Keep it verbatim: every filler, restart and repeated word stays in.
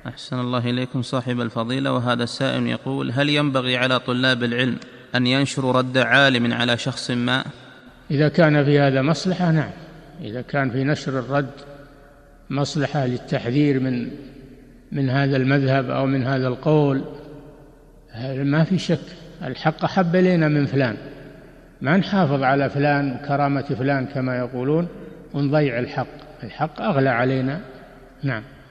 أحسن الله إليكم صاحب الفضيلة. وهذا السائل يقول: هل ينبغي على طلاب العلم أن ينشروا رد عالم على شخص ما؟ إذا كان في هذا مصلحة نعم، إذا كان في نشر الرد مصلحة للتحذير من من هذا المذهب أو من هذا القول ما في شك. الحق أحب إلينا من فلان، ما نحافظ على فلان كرامة فلان كما يقولون ونضيع الحق، الحق أغلى علينا. نعم.